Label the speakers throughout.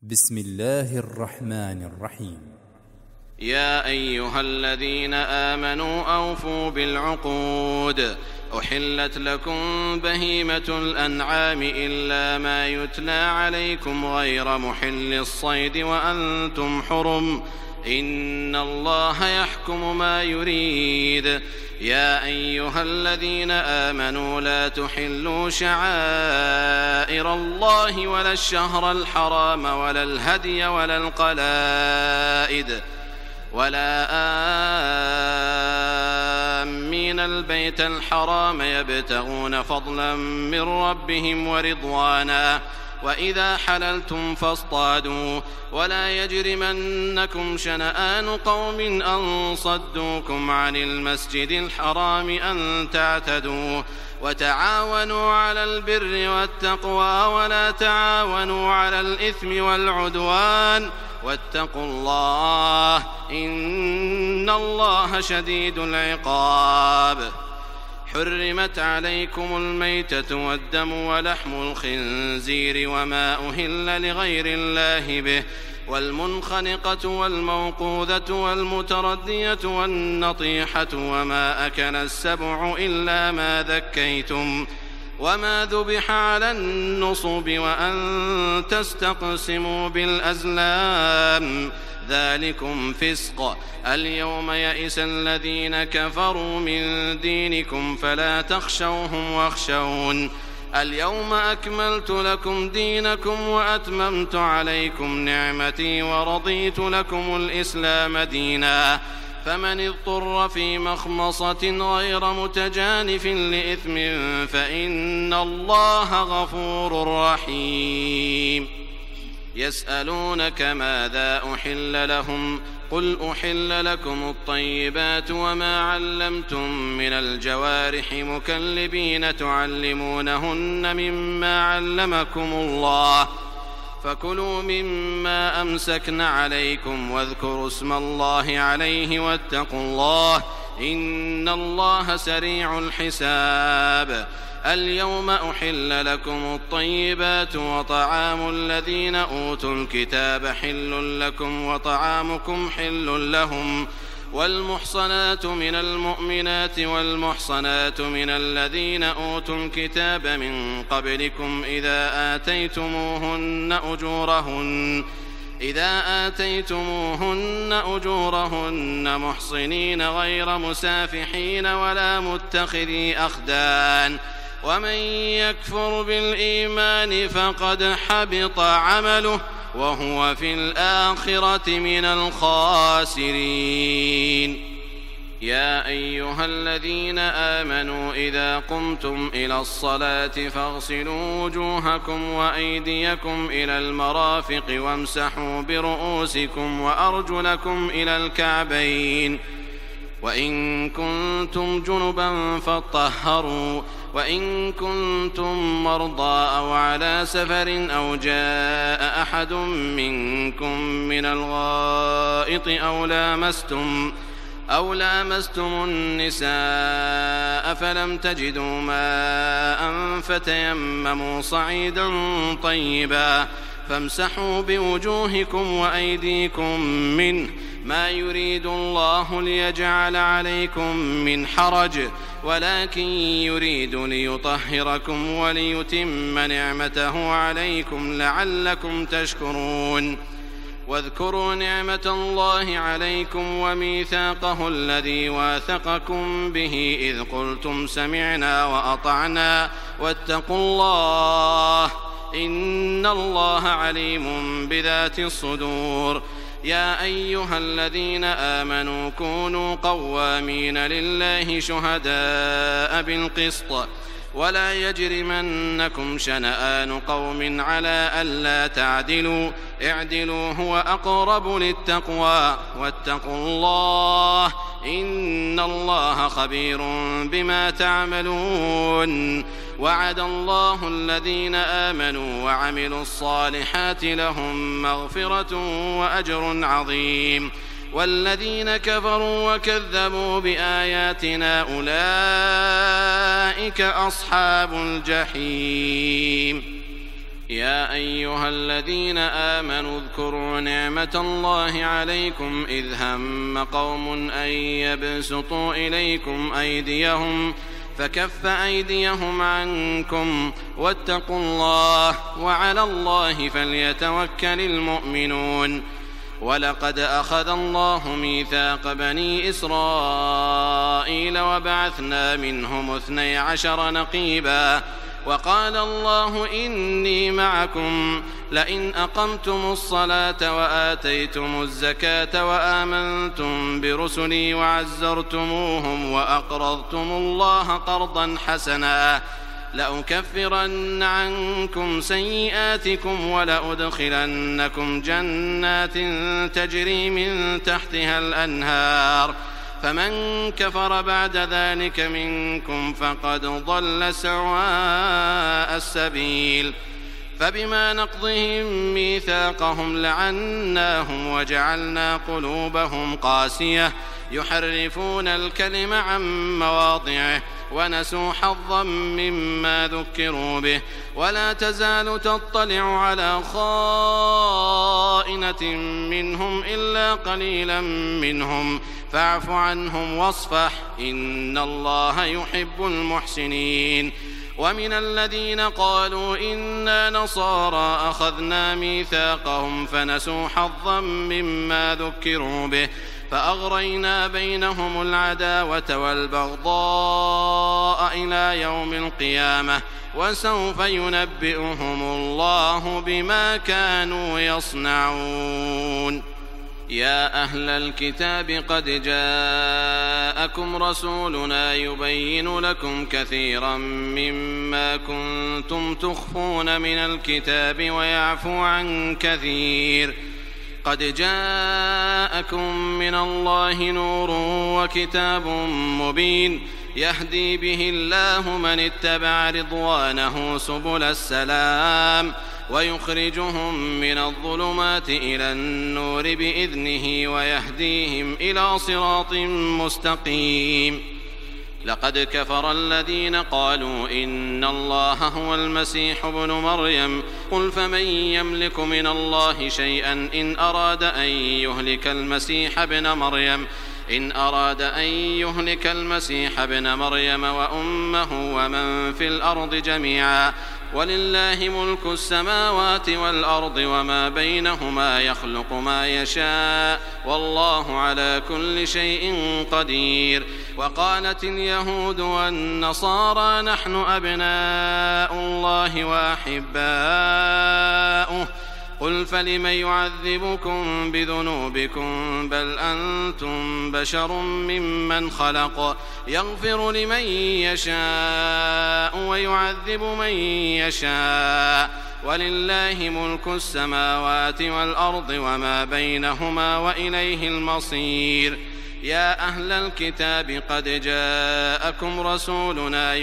Speaker 1: بسم الله الرحمن الرحيم.
Speaker 2: يا أيها الذين آمنوا أوفوا بالعقود. أحلت لكم بهيمة الأنعام إلا ما يتلى عليكم غير محل الصيد وأنتم حرم، إن الله يحكم ما يريد. يا أيها الذين آمنوا لا تحلوا شعائر الله ولا الشهر الحرام ولا الهدي ولا القلائد ولا آمين البيت الحرام يبتغون فضلا من ربهم ورضوانا، وإذا حللتم فاصطادوا، ولا يجرمنكم شنآن قوم أن صدوكم عن المسجد الحرام أن تعتدوا، وتعاونوا على البر والتقوى ولا تعاونوا على الإثم والعدوان، واتقوا الله إن الله شديد العقاب. حرمت عليكم الميتة والدم ولحم الخنزير وما أهل لغير الله به، والمنخنقة والموقوذة والمتردية والنطيحة وما أكل السبع إلا ما ذكيتم، وما ذبح على النصب وأن تستقسموا بالأزلام، ذلكم فسق. اليوم يئس الذين كفروا من دينكم فلا تخشوهم واخشون. اليوم أكملت لكم دينكم وأتممت عليكم نعمتي ورضيت لكم الإسلام دينا، فمن اضطر في مخمصة غير متجانف لإثم فإن الله غفور رحيم. يسألونك ماذا أحل لهم، قل أحل لكم الطيبات وما علمتم من الجوارح مكلبين تعلمونهن مما علمكم الله، فكلوا مما أمسكن عليكم واذكروا اسم الله عليه واتقوا الله إن الله سريع الحساب. اليوم أحل لكم الطيبات وطعام الذين أوتوا الكتاب حل لكم وطعامكم حل لهم، والمحصنات من المؤمنات والمحصنات من الذين أوتوا الكتاب من قبلكم إذا آتيتموهن أجورهن محصنين غير مسافحين ولا متخذي أخدان، ومن يكفر بالإيمان فقد حبط عمله وهو في الآخرة من الخاسرين. يا أيها الذين آمنوا إذا قمتم إلى الصلاة فاغسلوا وجوهكم وأيديكم إلى المرافق وامسحوا برؤوسكم وأرجلكم إلى الكعبين، وإن كنتم جنبا فاطهروا، وإن كنتم مرضى أو على سفر أو جاء أحد منكم من الغائط أو لامستم النساء فلم تجدوا ماء فتيمموا صعيدا طيبا فامسحوا بوجوهكم وأيديكم منه، ما يريد الله ليجعل عليكم من حرج ولكن يريد ليطهركم وليتم نعمته عليكم لعلكم تشكرون. واذكروا نعمة الله عليكم وميثاقه الذي واثقكم به إذ قلتم سمعنا وأطعنا واتقوا الله إن الله عليم بذات الصدور. يا أيها الذين آمنوا كونوا قوامين لله شهداء بالقسط، ولا يجرمنكم شنآن قوم على ألا تعدلوا، اعدلوا هو أقرب للتقوى، واتقوا الله إن الله خبير بما تعملون. وعد الله الذين آمنوا وعملوا الصالحات لهم مغفرة وأجر عظيم، والذين كفروا وكذبوا بآياتنا أولئك أصحاب الجحيم. يا أيها الذين آمنوا اذكروا نعمة الله عليكم إذ هم قوم أن يبسطوا إليكم أيديهم فكف أيديهم عنكم واتقوا الله وعلى الله فليتوكل المؤمنون. ولقد أخذ الله ميثاق بني إسرائيل وبعثنا منهم 12 نقيبا وقال الله إني معكم لئن أقمتم الصلاة وآتيتم الزكاة وآمنتم برسلي وعزرتموهم وأقرضتم الله قرضا حسنا لأكفرن عنكم سيئاتكم ولأدخلنكم جنات تجري من تحتها الأنهار فمن كفر بعد ذلك منكم فقد ضل سواء السبيل. فبما نقضهم ميثاقهم لعناهم وجعلنا قلوبهم قاسية يحرفون الكلم عن مواضعه ونسوا حظا مما ذكروا به ولا تزال تطلع على خائنة منهم إلا قليلا منهم فاعف عنهم واصفح إن الله يحب المحسنين. ومن الذين قالوا إنا نصارى أخذنا ميثاقهم فنسوا حظا مما ذكروا به فأغرينا بينهم العداوة والبغضاء إلى يوم القيامة وسوف ينبئهم الله بما كانوا يصنعون. يا أهل الكتاب قد جاءكم رسولنا يبين لكم كثيرا مما كنتم تخفون من الكتاب ويعفو عن كثير قد جاءكم من الله نور وكتاب مبين يهدي به الله من اتبع رضوانه سبل السلام ويخرجهم من الظلمات إلى النور بإذنه ويهديهم إلى صراط مستقيم. لقد كفر الذين قالوا إن الله هو المسيح ابن مريم قل فمن يملك من الله شيئا إن أراد أن يهلك المسيح ابن مريم وأمه ومن في الأرض جميعا ولله ملك السماوات والأرض وما بينهما يخلق ما يشاء والله على كل شيء قدير. وقالت اليهود والنصارى نحن أبناء الله وأحباؤه قل فلم يعذبكم بذنوبكم بل أنتم بشر ممن خلق يغفر لمن يشاء ويعذب من يشاء ولله ملك السماوات والأرض وما بينهما وإليه المصير. يا أهل الكتاب قد جاءكم رسولنا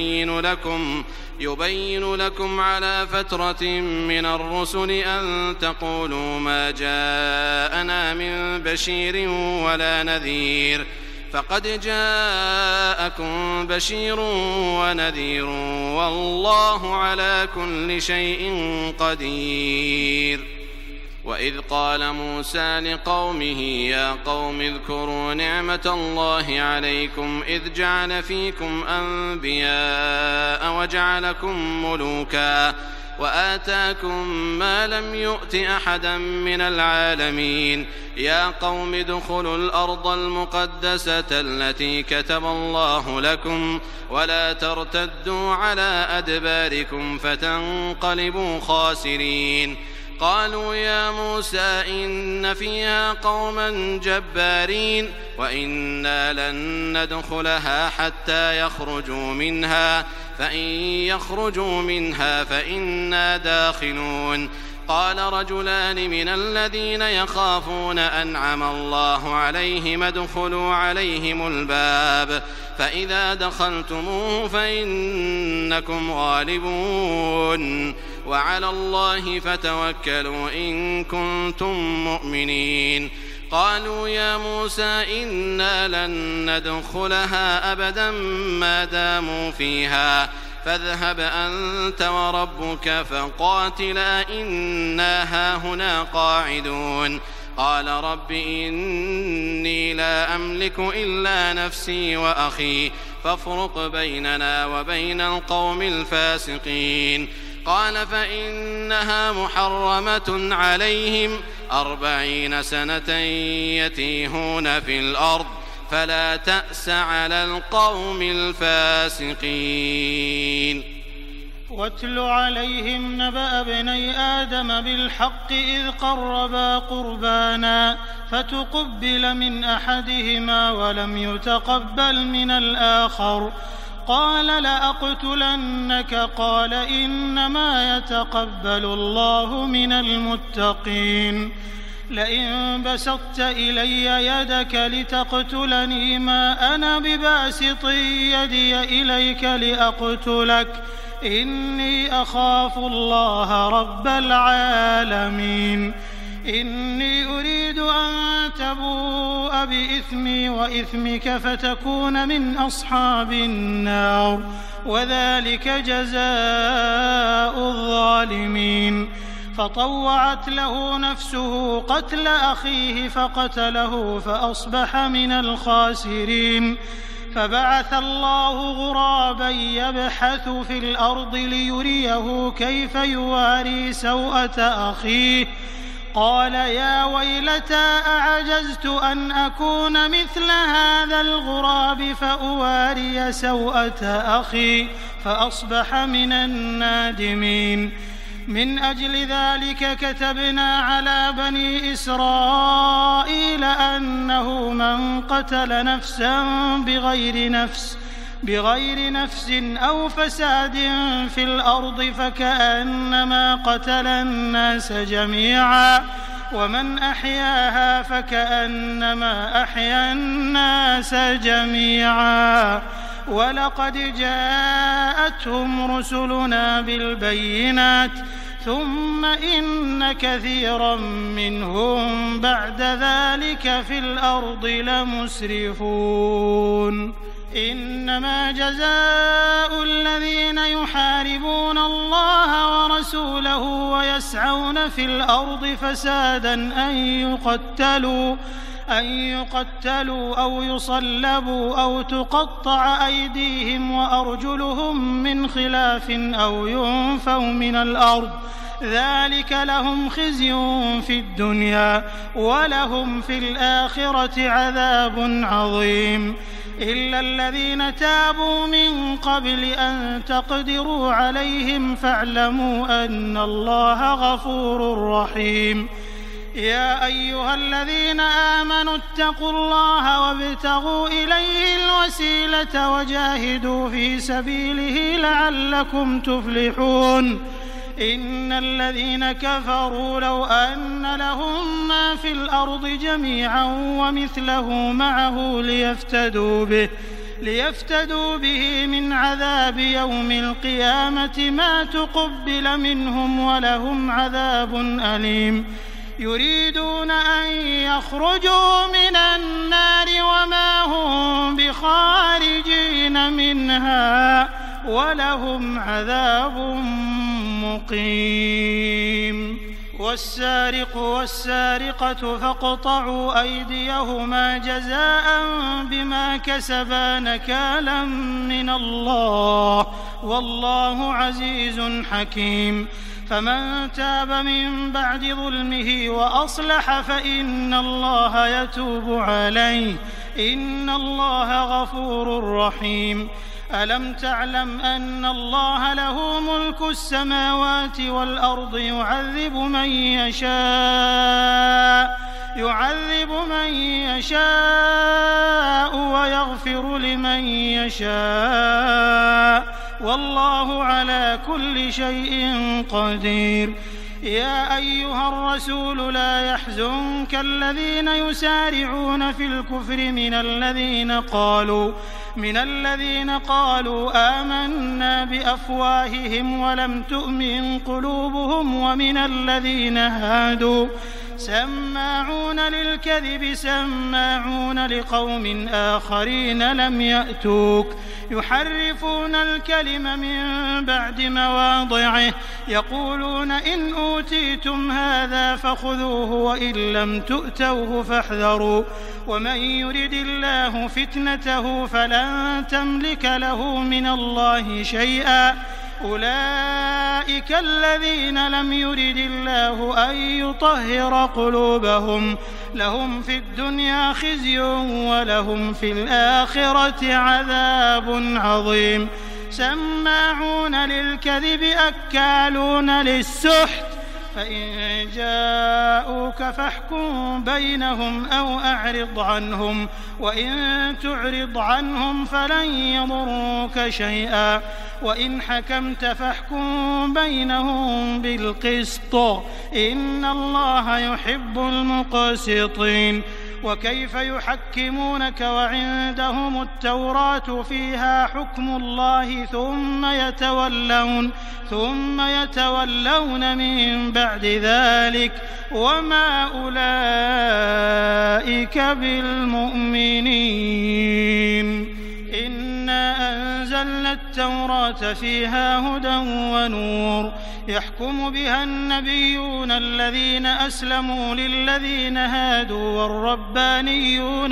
Speaker 2: يبين لكم على فترة من الرسل أن تقولوا ما جاءنا من بشير ولا نذير فقد جاءكم بشير ونذير والله على كل شيء قدير. وإذ قال موسى لقومه يا قوم اذكروا نعمة الله عليكم إذ جعل فيكم أنبياء وجعلكم ملوكا وآتاكم ما لم يؤت أحدا من العالمين. يا قوم ادخلوا الأرض المقدسة التي كتب الله لكم ولا ترتدوا على أدباركم فتنقلبوا خاسرين. قالوا يا موسى إن فيها قوما جبارين وإنا لن ندخلها حتى يخرجوا منها فإن يخرجوا منها فإنا داخلون. قال رجلان من الذين يخافون أنعم الله عليهم ادخلوا عليهم الباب فإذا دخلتموه فإنكم غالبون وعلى الله فتوكلوا إن كنتم مؤمنين. قالوا يا موسى إنا لن ندخلها أبدا ما داموا فيها فاذهب أنت وربك فقاتلا إنا هاهنا قاعدون قال رب إني لا أملك إلا نفسي وأخي فافرق بيننا وبين القوم الفاسقين قال فإنها محرمة عليهم 40 سنة يتيهون في الأرض فلا تأس على القوم الفاسقين
Speaker 3: واتل عليهم نبأ ابني آدم بالحق إذ قربا قربانا فتقبل من أحدهما ولم يتقبل من الآخر قال لأقتلنك قال إنما يتقبل الله من المتقين لئن بسطت إلي يدك لتقتلني ما أنا بباسط يدي إليك لأقتلك إني أخاف الله رب العالمين إني أريد أن تبوء بإثمي وإثمك فتكون من أصحاب النار وذلك جزاء الظالمين فطوعت له نفسه قتل أخيه فقتله فأصبح من الخاسرين فبعث الله غرابا يبحث في الأرض ليريه كيف يواري سوءة أخيه قال يا ويلتى أعجزت أن أكون مثل هذا الغراب فأواري سوءة أخي فأصبح من النادمين من أجل ذلك كتبنا على بني إسرائيل أنه من قتل نفسا بغير نفس أو فساد في الأرض فكأنما قتل الناس جميعا ومن أحياها فكأنما أحيا الناس جميعا ولقد جاءتهم رسلنا بالبينات ثم إن كثيرا منهم بعد ذلك في الأرض لمسرفون إنما جزاء الذين يحاربون الله ورسوله ويسعون في الأرض فسادا أن يقتلوا أو يصلبوا أو تقطع أيديهم وأرجلهم من خلاف أو ينفوا من الأرض ذلك لهم خزي في الدنيا ولهم في الآخرة عذاب عظيم إلا الذين تابوا من قبل أن تقدروا عليهم فاعلموا أن الله غفور رحيم يا أيها الذين آمنوا اتقوا الله وابتغوا إليه الوسيلة وجاهدوا في سبيله لعلكم تفلحون إن الذين كفروا لو أن لهم ما في الأرض جميعا ومثله معه ليفتدوا به من عذاب يوم القيامة ما تقبل منهم ولهم عذاب أليم يريدون أن يخرجوا من النار وما هم بخارجين منها ولهم عذاب مقيم والسارق والسارقة فاقطعوا أيديهما جزاء بما كسبا نكالا من الله والله عزيز حكيم فمن تاب من بعد ظلمه وأصلح فإن الله يتوب عليه إن الله غفور رحيم ألم تعلم أن الله له ملك السماوات والأرض يعذب من يشاء ويغفر لمن يشاء والله على كل شيء قدير يا أيها الرسول لا يحزنك الذين يسارعون في الكفر من الذين قالوا آمنا بأفواههم ولم تؤمن قلوبهم ومن الذين هادوا سماعون للكذب سماعون لقوم آخرين لم يأتوك يحرفون الكلم من بعد مواضعه يقولون إن أوتيتم هذا فخذوه وإن لم تؤتوه فاحذروا ومن يرد الله فتنته فلن تملك له من الله شيئا أولئك الذين لم يرد الله أن يطهر قلوبهم لهم في الدنيا خزي ولهم في الآخرة عذاب عظيم سماعون للكذب أكالون للسحت فإن جاءوك فاحكم بينهم أو أعرض عنهم وإن تعرض عنهم فلن يضروك شيئا وإن حكمت فاحكم بينهم بالقسط إن الله يحب المقسطين وكيف يحكمونك وعندهم التوراة فيها حكم الله ثم يتولون من بعد ذلك وما أولئك بالمؤمنين إنا أنزلنا التوراة فيها هدى ونور يحكم بها النبيون الذين أسلموا للذين هادوا والربانيون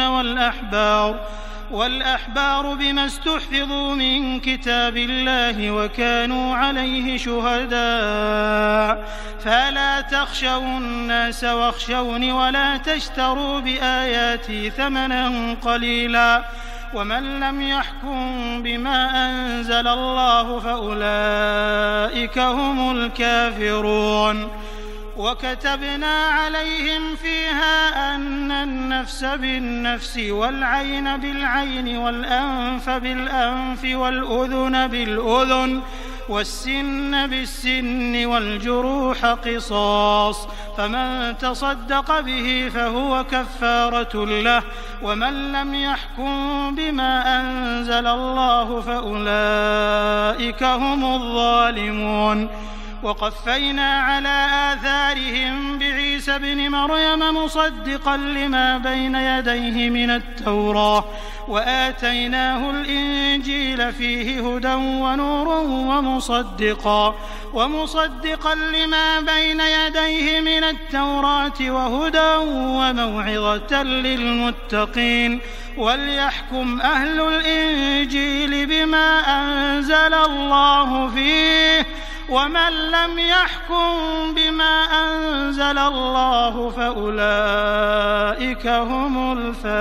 Speaker 3: والأحبار بما استحفظوا من كتاب الله وكانوا عليه شهداء فلا تخشوا الناس واخشوني ولا تشتروا بآياتي ثمنا قليلا ومن لم يحكم بما أنزل الله فأولئك هم الكافرون وكتبنا عليهم فيها أن النفس بالنفس والعين بالعين والأنف بالأنف والأذن بالأذن والسن بالسن والجروح قصاص فمن تصدق به فهو كفارة له ومن لم يحكم بما أنزل الله فأولئك هم الظالمون وقفينا على آثارهم بعيسى ابن مريم مصدقا لما بين يديه من التوراة وآتيناه الإنجيل فيه هدى ونور ومصدقا لما بين يديه من التوراة وهدى وموعظة للمتقين وليحكم أهل الإنجيل بما أنزل الله فيه ومن لم يحكم بما أنزل الله فأولئك هم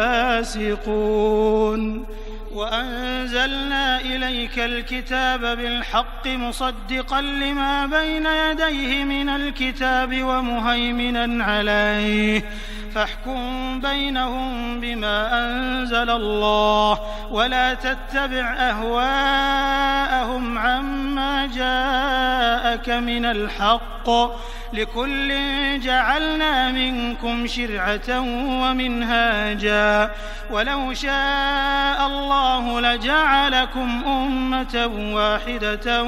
Speaker 3: الفاسقون وأنزلنا إليك الكتاب بالحق مصدقا لما بين يديه من الكتاب ومهيمنا عليه فاحكم بينهم بما أنزل الله ولا تتبع أهواءهم عما جاءك من الحق لكل جعلنا منكم شرعة ومنهاجا ولو شاء الله لجعلكم أمة واحدة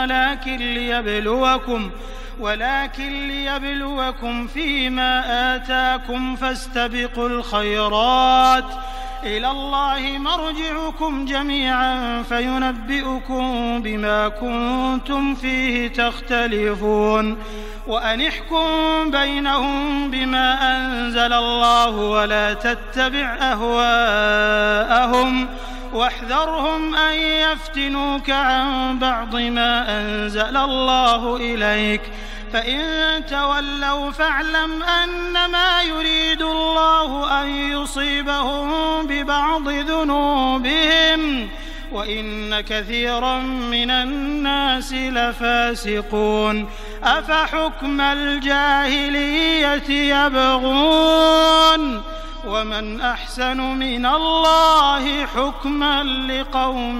Speaker 3: ولكن ليبلوكم فيما آتاكم فاستبقوا الخيرات إلى الله مرجعكم جميعا فينبئكم بما كنتم فيه تختلفون وأن احكم بينهم بما أنزل الله ولا تتبع أهواءهم واحذرهم أن يفتنوك عن بعض ما أنزل الله إليك فإن تولوا فاعلم أنما يريد الله أن يصيبهم ببعض ذنوبهم وإن كثيرا من الناس لفاسقون أفحكم الجاهلية يبغون ومن أحسن من الله حكما لقوم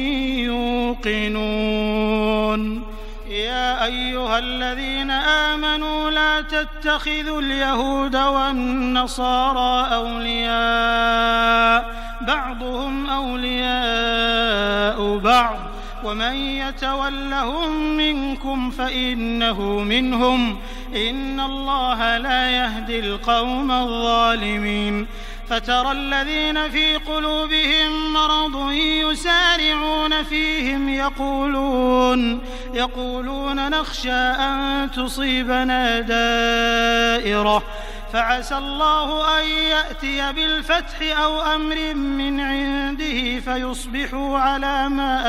Speaker 3: يوقنون يا أيها الذين آمنوا لا تتخذوا اليهود والنصارى أولياء بعضهم أولياء بعض ومن يتولهم منكم فإنه منهم إن الله لا يهدي القوم الظالمين فترى الذين في قلوبهم مرض يسارعون فيهم يقولون نخشى أن تصيبنا دائرة فعسى الله أن يأتي بالفتح أو أمر من عنده فيصبحوا على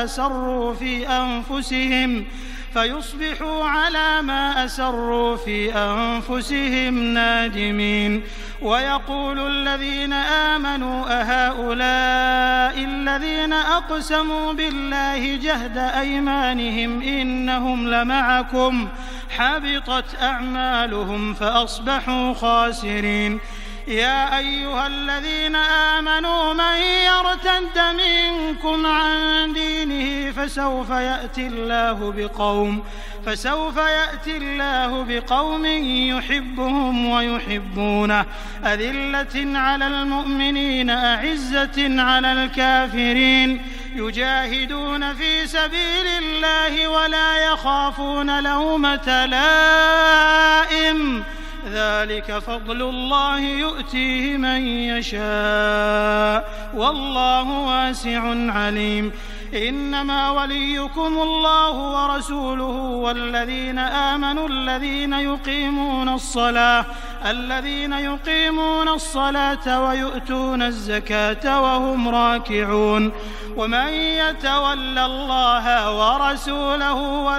Speaker 3: ما أسروا في أنفسهم نادمين ويقول الذين آمنوا أهؤلاء الذين أقسموا بالله جهد أيمانهم إنهم لمعكم حبطت أعمالهم فأصبحوا خاسرين يا أيها الذين آمنوا من يرتد منكم عن دينه فسوف يأتي الله بقوم يحبهم ويحبونه أذلة على المؤمنين أعزة على الكافرين يجاهدون في سبيل الله ولا يخافون لومة لائم ذلك فضل الله يؤتيه من يشاء والله واسع عليم إنما وليكم الله ورسوله والذين آمنوا الذين يقيمون الصلاة ويؤتون الزكاة وهم راكعون ومن يتول الله ورسوله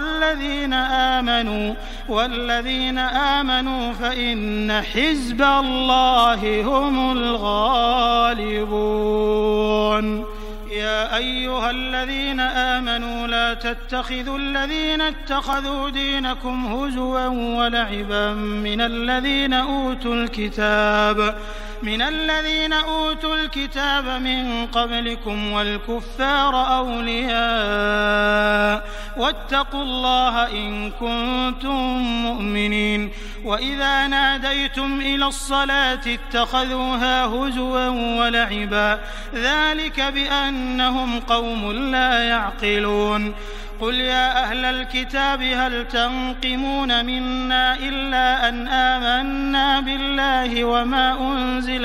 Speaker 3: والذين آمنوا فإن حزب الله هم الغالبون يا أيها الذين آمنوا لا تتخذوا الذين اتخذوا دينكم هزوا ولعبا من الذين أوتوا الكتاب من قبلكم والكفار أولياء واتقوا الله إن كنتم مؤمنين وإذا ناديتم إلى الصلاة اتخذوها هزوا ولعبا ذلك بأنهم قوم لا يعقلون قل يا أهل الكتاب هل تنقمون منا إلا أن آمنا بالله وما أنزل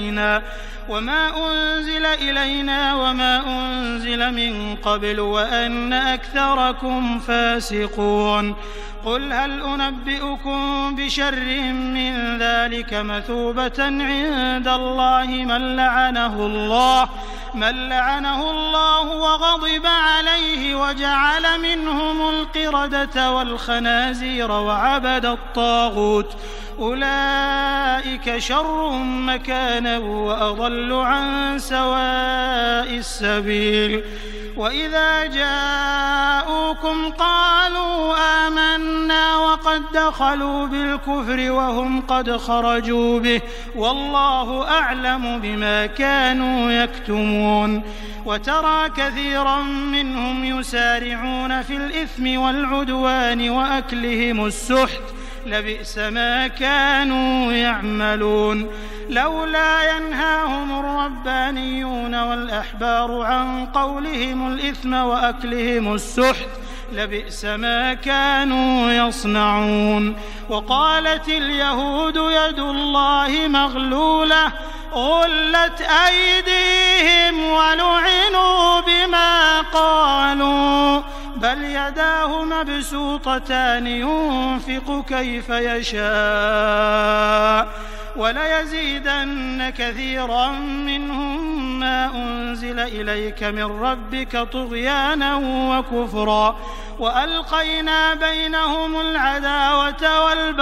Speaker 3: إلينا وما أنزل من قبل وأن أكثركم فاسقون قل هل أنبئكم بشر من ذلك مثوبة عند الله من لعنه الله وغضب عليه وجعل منهم القردة والخنازير وعبد الطاغوت أولئك شر مكانا وأضل عن سواء السبيل وإذا جاءوكم قالوا آمنا وقد دخلوا بالكفر وهم قد خرجوا به والله أعلم بما كانوا يكتمون وترى كثيرا منهم يسارعون في الإثم والعدوان وأكلهم السحت لبئس ما كانوا يعملون لولا ينهاهم الربانيون والأحبار عن قولهم الإثم وأكلهم السحت لبئس ما كانوا يصنعون وقالت اليهود يد الله مغلولة غلت أيديهم ولعنوا بما قالوا بل يداه مبسوطتان ينفق كيف يشاء وليزيدن كثيرا منهم ما أنزل إليك من ربك طغيانا وكفرا وألقينا بينهم العداوة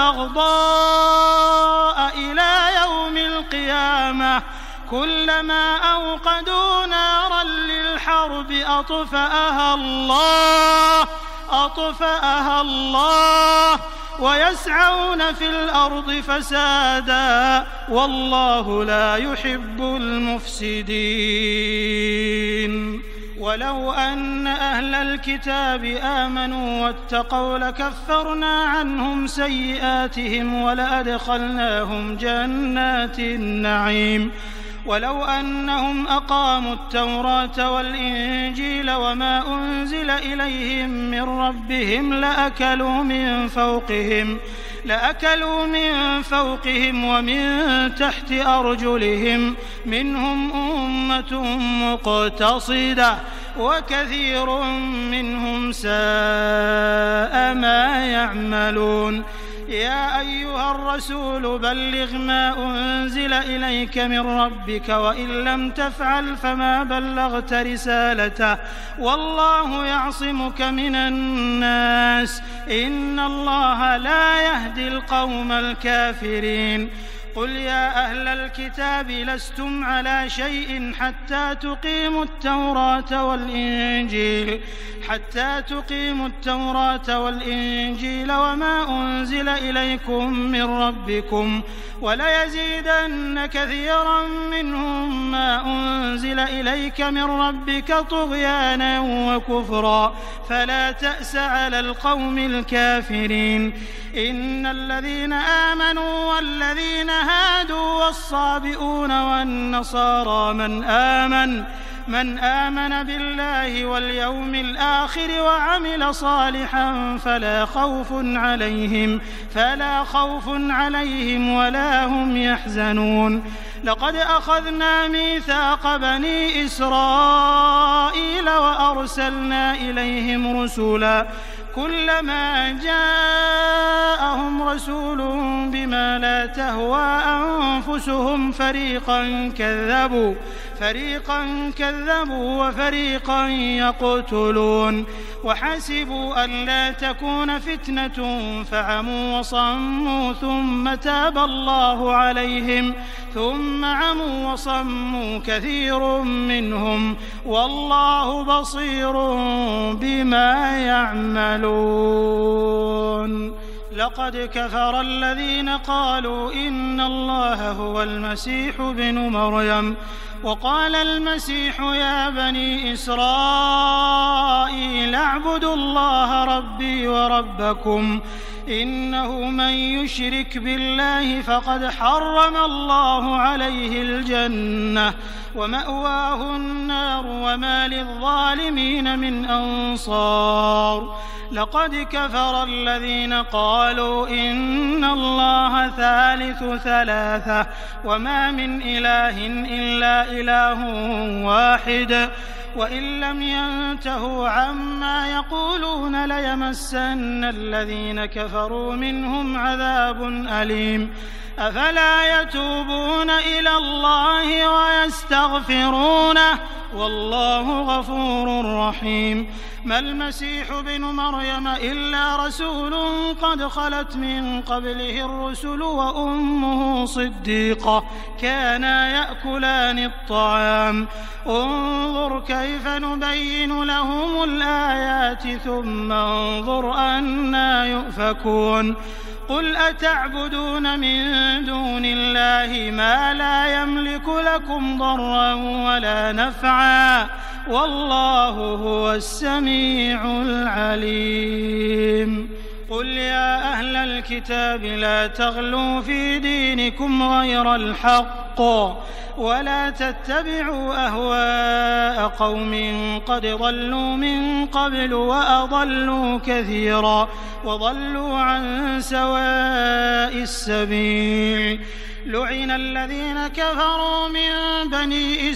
Speaker 3: والبغضاء إلى يوم القيامة كلما أوقدوا نارا للحرب أطفأها الله ويسعون في الأرض فسادا والله لا يحب المفسدين ولو أن أهل الكتاب آمنوا واتقوا لكفرنا عنهم سيئاتهم ولأدخلناهم جنات النعيم ولو أنهم أقاموا التوراة والإنجيل وما أنزل إليهم من ربهم لأكلوا من فوقهم ومن تحت أرجلهم منهم أمة مقتصدة وكثير منهم ساء ما يعملون. يا أيها الرسول بلغ ما أنزل إليك من ربك وإن لم تفعل فما بلغت رسالته والله يعصمك من الناس إن الله لا يهدي القوم الكافرين. قل يا أهل الكتاب لستم على شيء حتى تقيموا التوراة والإنجيل وما أنزل إليكم من ربكم وليزيدن كثيرا منهم ما أنزل إليك من ربك طغيانا وكفرا فلا تأس على القوم الكافرين. إن الذين آمنوا والذين هادوا والصابئون والنصارى من آمن بالله واليوم الآخر وعمل صالحا فلا خوف عليهم ولا هم يحزنون. لقد أخذنا ميثاق بني إسرائيل وأرسلنا إليهم رسلا كلما جاءهم رسول بما لا تهوى أنفسهم فريقا كذبوا وفريقا يقتلون وحسبوا ألا تكون فتنة فعموا وصموا ثم تاب الله عليهم ثم عموا وصموا كثير منهم والله بصير بما يعملون. لقد كفر الذين قالوا إن الله هو المسيح ابن مريم وقال المسيح يا بني إسرائيل اعبدوا الله ربي وربكم إنه من يشرك بالله فقد حرم الله عليه الجنة ومأواه النار وما للظالمين من أنصار. لقد كفر الذين قالوا إن الله ثالث ثلاثة وما من إله إلا إله واحد وإن لم ينتهوا عما يقولون ليمسن الذين كفروا منهم عذاب أليم. أفلا يتوبون إلى الله ويستغفرونه والله غفور رحيم. ما المسيح ابن مريم إلا رسول قد خلت من قبله الرسل وأمه صديقة كانا يأكلان الطعام انظر كيف نبين لهم الآيات ثم انظر أنى يؤفكون. قل أتعبدون من دون الله ما لا يملك لكم ضرا ولا نفعا والله هو السميع العليم. قل يا أهل الكتاب لا تغلوا في دينكم غير الحق ولا تتبعوا أهواء قوم قد ضلوا من قبل وأضلوا كثيرا وضلوا عن سواء السبيل. لعن الذين كفروا من بني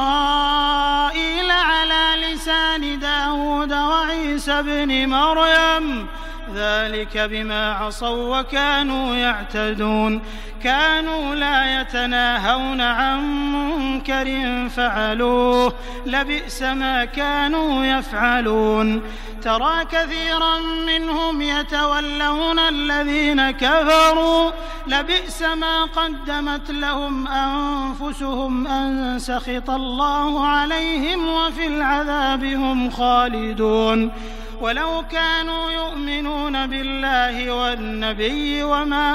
Speaker 3: إسرائيل على لسان داود وعيسى بن مريم ذلك بما عصوا وكانوا يعتدون. كانوا لا يتناهون عن منكر فعلوه لبئس ما كانوا يفعلون. ترى كثيرا منهم يتولون الذين كفروا لبئس ما قدمت لهم أنفسهم أن سخط الله عليهم وفي العذاب هم خالدون. ولو كانوا يؤمنون بالله والنبي وما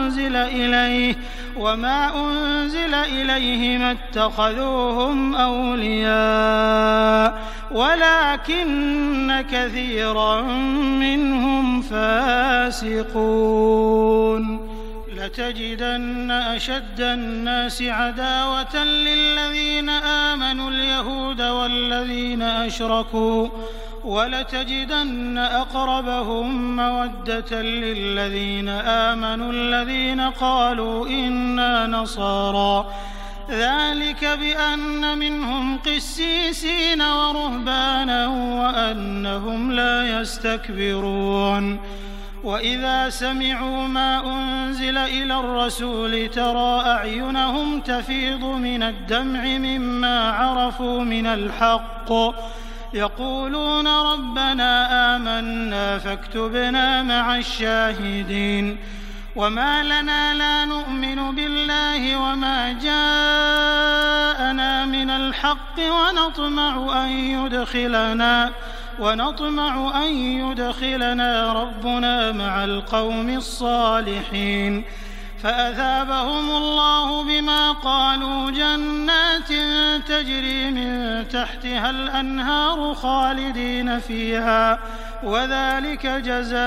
Speaker 3: أنزل إليه ما اتخذوهم أولياء ولكن كثيرا منهم فاسقون. لتجدن أشد الناس عداوة للذين آمنوا اليهود والذين أشركوا ولتجدن أقربهم مودة للذين آمنوا الذين قالوا إنا نصارى ذلك بأن منهم قسيسين ورهبانا وأنهم لا يستكبرون وإذا سمعوا ما أنزل إلى الرسول ترى أعينهم تفيض من الدمع مما عرفوا من الحق يقولون ربنا آمنا فاكتبنا مع الشاهدين وما لنا لا نؤمن بالله وما جاءنا من الحق ونطمع أن يدخلنا ربنا مع القوم الصالحين فأثابهم الله بما قالوا جنات تجري من تحتها الأنهار خالدين فيها وذلك جزاء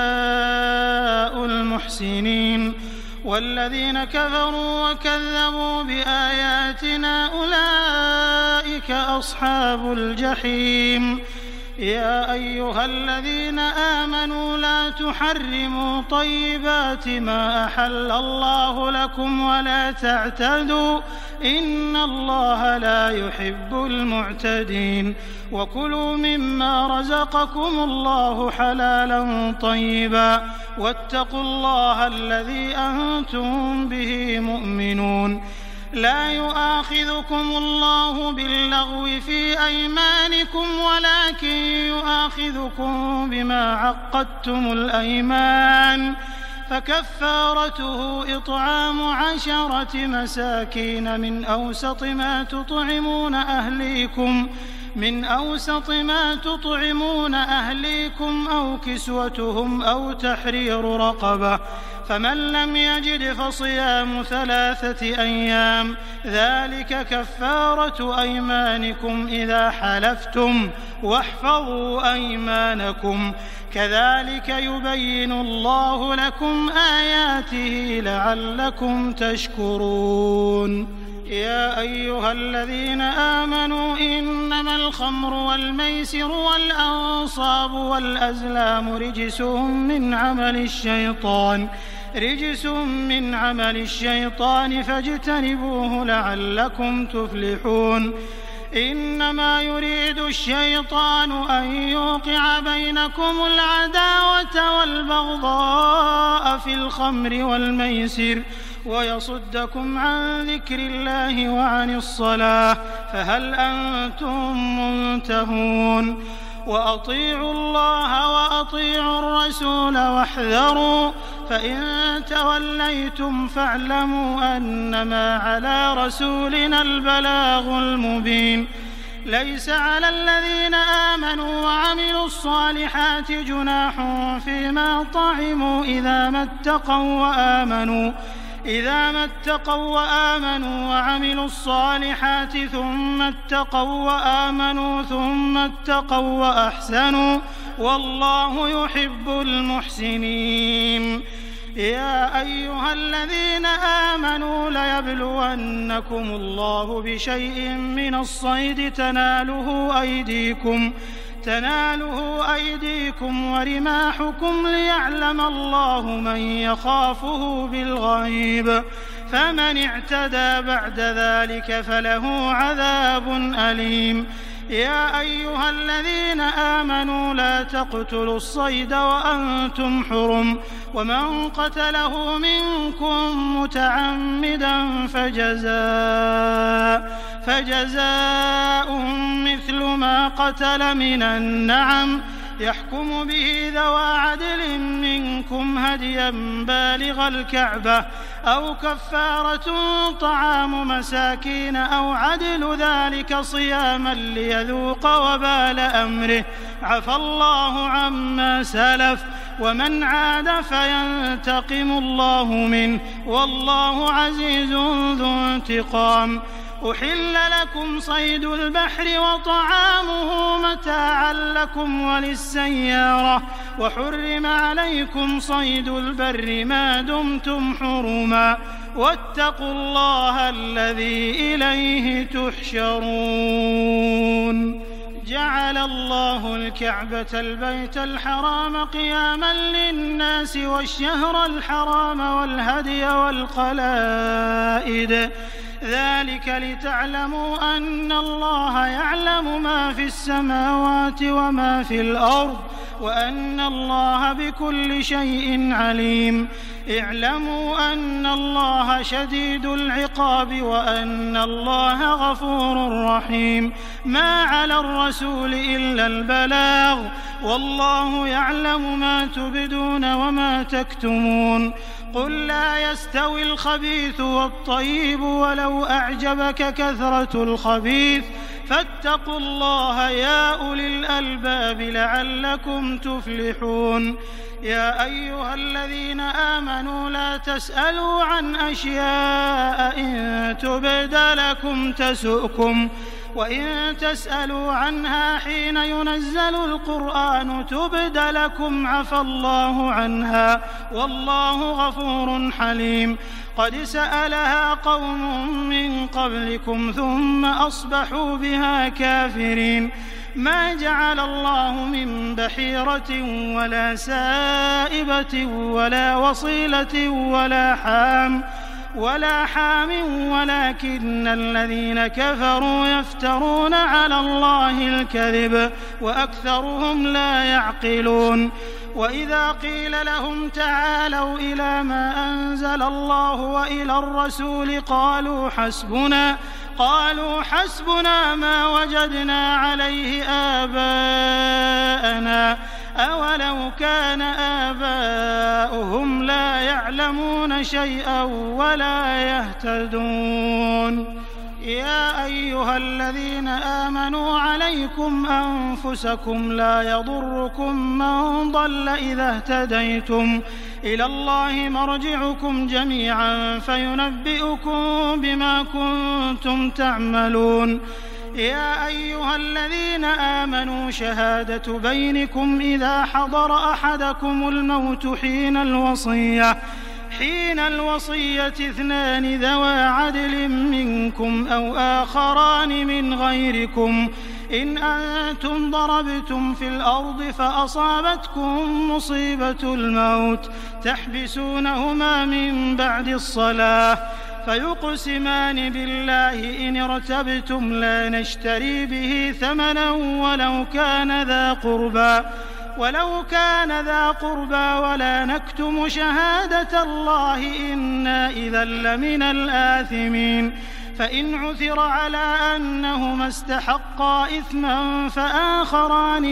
Speaker 3: المحسنين والذين كفروا وكذبوا بآياتنا أولئك أصحاب الجحيم يا أيها الذين آمنوا لا تحرموا طيبات ما أحل الله لكم ولا تعتدوا إن الله لا يحب المعتدين وكلوا مما رزقكم الله حلالا طيبا واتقوا الله الذي أنتم به مؤمنون لا يؤاخذكم الله باللغو في أيمانكم ولكن يؤاخذكم بما عقدتم الأيمان فكفارته إطعام 10 مساكين من أوسط ما تطعمون أهليكم أو كسوتهم أو تحرير رقبة فمن لم يجد فصيام 3 أيام ذلك كفارة أيمانكم إذا حلفتم واحفظوا أيمانكم كذلك يبين الله لكم آياته لعلكم تشكرون يا أيها الذين آمنوا إنما الخمر والميسر والأنصاب والأزلام رجس من عمل الشيطان فاجتنبوه لعلكم تفلحون إنما يريد الشيطان أن يوقع بينكم العداوة والبغضاء في الخمر والميسر ويصدكم عن ذكر الله وعن الصلاة فهل أنتم منتهون وأطيعوا الله وأطيعوا الرسول واحذروا فإن توليتم فاعلموا أنما على رسولنا البلاغ المبين ليس على الذين آمنوا وعملوا الصالحات جناح فيما طعموا إذا ما اتقوا وآمنوا وعملوا الصالحات ثم اتقوا وأحسنوا والله يحب المحسنين يا أيها الذين آمنوا ليبلونكم الله بشيء من الصيد تناله أيديكم ورماحكم ليعلم الله من يخافه بالغيب فمن اعتدى بعد ذلك فله عذاب أليم يا أيها الذين آمنوا لا تقتلوا الصيد وأنتم حرم ومن قتله منكم متعمدا فجزاء مثل ما قتل من النعم يحكم به ذوى عدل منكم هديا بالغ الكعبة أو كفارة طعام مساكين أو عدل ذلك صياما ليذوق وبال أمره عفى الله عما سلف ومن عاد فينتقم الله منه والله عزيز ذو انتقام أحل لكم صيد البحر وطعامه متاعا لكم وللسيارة وحرم عليكم صيد البر ما دمتم حرما واتقوا الله الذي إليه تحشرون جعل الله الكعبة البيت الحرام قياما للناس والشهر الحرام والهدي والقلائد ذلك لتعلموا أن الله يعلم ما في السماوات وما في الأرض وأن الله بكل شيء عليم اعلموا أن الله شديد العقاب وأن الله غفور رحيم ما على الرسول إلا البلاغ والله يعلم ما تبدون وما تكتمون قل لا يستوي الخبيث والطيب ولو أعجبك كثرة الخبيث فاتقوا الله يا أولي الألباب لعلكم تفلحون يا أيها الذين آمنوا لا تسألوا عن أشياء إن تبد لكم تسؤكم وإن تسألوا عنها حين ينزل القرآن تبد لكم عفى الله عنها والله غفور حليم قد سألها قوم من قبلكم ثم أصبحوا بها كافرين ما جعل الله من بحيرة ولا سائبة ولا وصيلة ولا حام ولكن الذين كفروا يفترون على الله الكذب وأكثرهم لا يعقلون وإذا قيل لهم تعالوا إلى ما أنزل الله وإلى الرسول قالوا حسبنا ما وجدنا عليه آباءنا أولو كان آباؤهم لا يعلمون شيئا ولا يهتدون يا أيها الذين آمنوا عليكم أنفسكم لا يضركم من ضل إذا اهتديتم إلى الله مرجعكم جميعا فينبئكم بما كنتم تعملون يا أيها الذين آمنوا شهادة بينكم إذا حضر أحدكم الموت حين الوصية 2 ذوى عدل منكم أو آخران من غيركم إن أنتم ضربتم في الأرض فأصابتكم مصيبة الموت تحبسونهما من بعد الصلاة فيقسمان بالله إن ارتبتم لا نشتري به ثمنا ولو كان ذا قربى ولا نكتم شهادة الله إنا إذا لمن الآثمين فإن عثر على أنهما استحقا إثما فآخران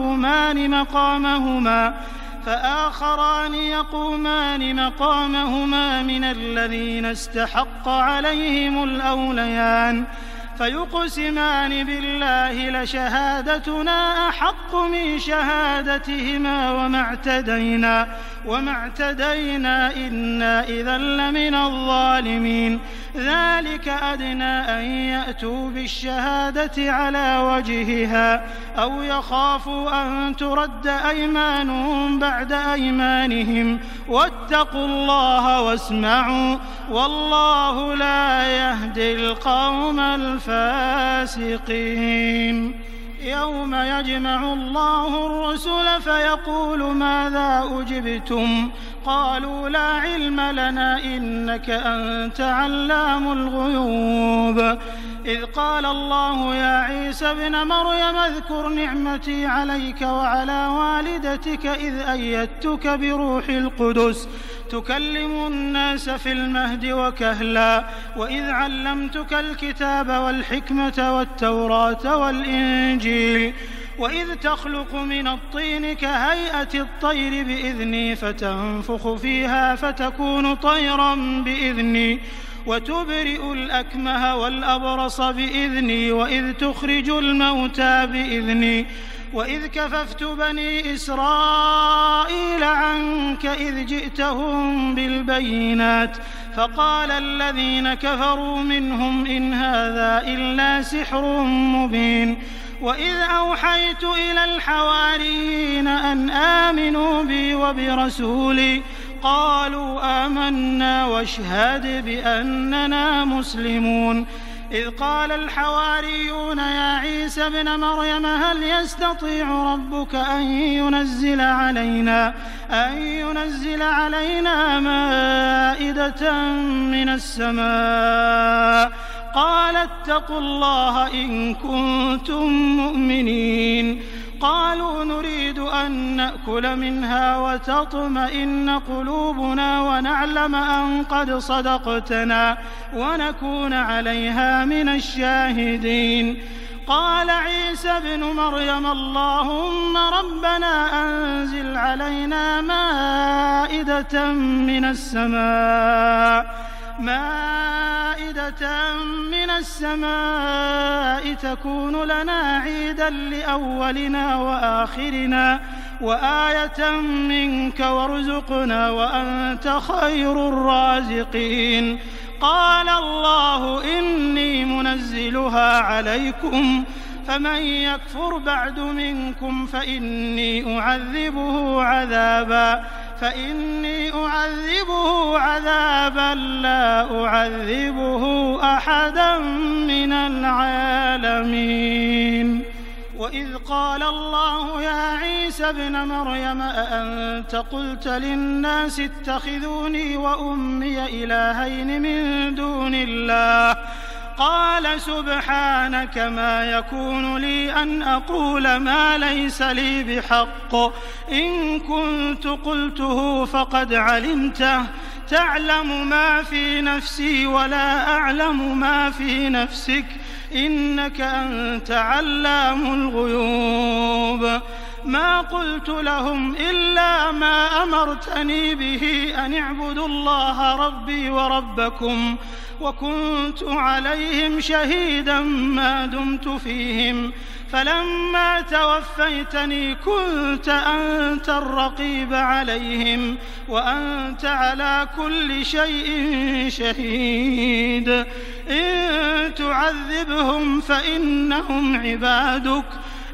Speaker 3: يقومان مقامهما من الذين استحق عليهم الأوليان فيقسمان بالله لشهادتنا أحق من شهادتهما وما اعتدينا إنا إذا لمن الظالمين ذلك أدنى أن يأتوا بالشهادة على وجهها أو يخافوا أن ترد أيمانهم بعد أيمانهم واتقوا الله واسمعوا والله لا يهدي القوم الفاسقين يوم يجمع الله الرسل فيقول ماذا أجبتم قالوا لا علم لنا إنك أنت علام الغيوب إذ قال الله يا عيسى ابن مريم اذكر نعمتي عليك وعلى والدتك إذ أيدتك بروح القدس تكلم الناس في المهد وكهلا وإذ علمتك الكتاب والحكمة والتوراة والإنجيل وإذ تخلق من الطين كهيئة الطير بإذني فتنفخ فيها فتكون طيرا بإذني وتبرئ الأكمه والأبرص بإذني وإذ تخرج الموتى بإذني وإذ كففت بني إسرائيل عنك إذ جئتهم بالبينات فقال الذين كفروا منهم إن هذا إلا سحر مبين وإذ أوحيت إلى الحواريين أن آمنوا بي وبرسولي قالوا آمنا واشهد بأننا مسلمون إذ قال الحواريون يا عيسى ابن مريم هل يستطيع ربك أن ينزل علينا مائدة من السماء قال اتقوا الله إن كنتم مؤمنين قالوا نريد أن نأكل منها وتطمئن قلوبنا ونعلم أن قد صدقتنا ونكون عليها من الشاهدين قال عيسى ابن مريم اللهم ربنا أنزل علينا مائدة من السماء تكون لنا عيدا لأولنا وآخرنا وآية منك وارزقنا وأنت خير الرازقين قال الله إني منزلها عليكم فمن يكفر بعد منكم فإني أعذبه عذابا لا أعذبه أحدا من العالمين وإذ قال الله يا عيسى ابن مريم أأنت قلت للناس اتخذوني وأمي إلهين من دون الله قال سبحانك ما يكون لي أن أقول ما ليس لي بحق إن كنت قلته فقد علمته تعلم ما في نفسي ولا أعلم ما في نفسك إنك أنت علام الغيوب ما قلت لهم إلا ما أمرتني به أن اعبدوا الله ربي وربكم وكنت عليهم شهيدا ما دمت فيهم فلما توفيتني كنت أنت الرقيب عليهم وأنت على كل شيء شهيد إن تعذبهم فإنهم عبادك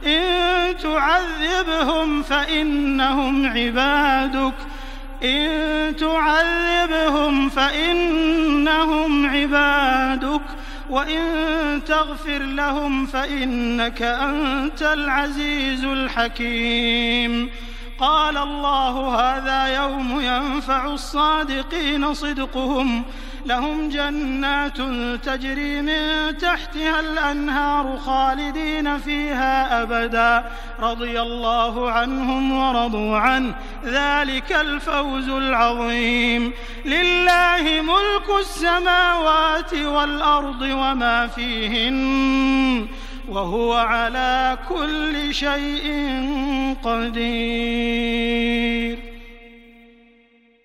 Speaker 3: وإن تغفر لهم فإنك أنت العزيز الحكيم قال الله هذا يوم ينفع الصادقين صدقهم لهم جنات تجري من تحتها الأنهار خالدين فيها أبدا رضي الله عنهم ورضوا عنه ذلك الفوز العظيم لله ملك السماوات والأرض وما فيهن وهو على كل شيء قدير